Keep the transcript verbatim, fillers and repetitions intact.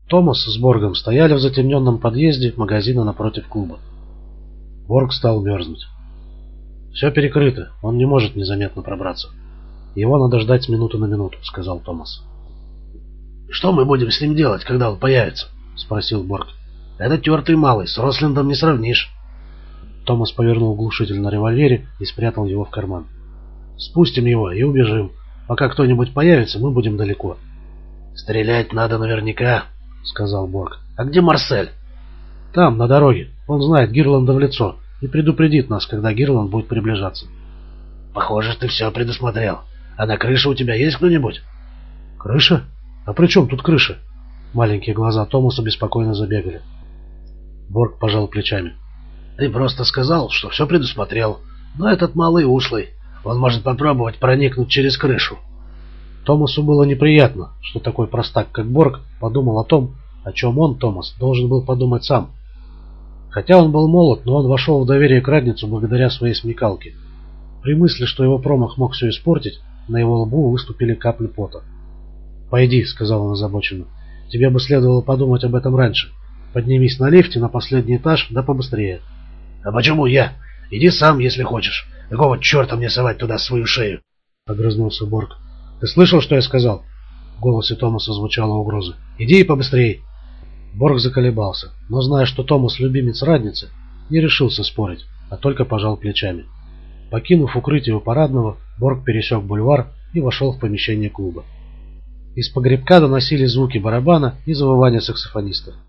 Томас с Боргом стояли в затемненном подъезде магазина напротив клуба. Борг стал мерзнуть. «Все перекрыто, он не может незаметно пробраться. Его надо ждать с минуты на минуту», — сказал Томас. «Что мы будем с ним делать, когда он появится?» — спросил Борг. «Это тертый малый, с Рослиндом не сравнишь». Томас повернул глушитель на револьвере и спрятал его в карман. «Спустим его и убежим. Пока кто-нибудь появится, мы будем далеко». «Стрелять надо наверняка», — сказал Борг. «А где Марсель?» «Там, на дороге. Он знает Гирланда в лицо и предупредит нас, когда Гирланд будет приближаться». «Похоже, ты все предусмотрел. А на крыше у тебя есть кто-нибудь?» «Крыша? А при чем тут крыша?» Маленькие глаза Томаса беспокойно забегали. Борг пожал плечами. «Ты просто сказал, что все предусмотрел. Но этот малый ушлый. Он может попробовать проникнуть через крышу». Томасу было неприятно, что такой простак, как Борг, подумал о том, о чем он, Томас, должен был подумать сам. Хотя он был молод, но он вошел в доверие к Радницу благодаря своей смекалке. При мысли, что его промах мог все испортить, на его лбу выступили капли пота. «Пойди», — сказал он озабоченно, — «тебе бы следовало подумать об этом раньше. Поднимись на лифте на последний этаж, да побыстрее». «А почему я? Иди сам, если хочешь. Какого черта мне совать туда свою шею?» — огрызнулся Борг. «Ты слышал, что я сказал?» В голосе Томаса звучала угроза. «Иди и побыстрее». Борг заколебался, но, зная, что Томас любимец Радницы, не решился спорить, а только пожал плечами. Покинув укрытие у парадного, Борг пересек бульвар и вошел в помещение клуба. Из погребка доносились звуки барабана и завывания саксофониста.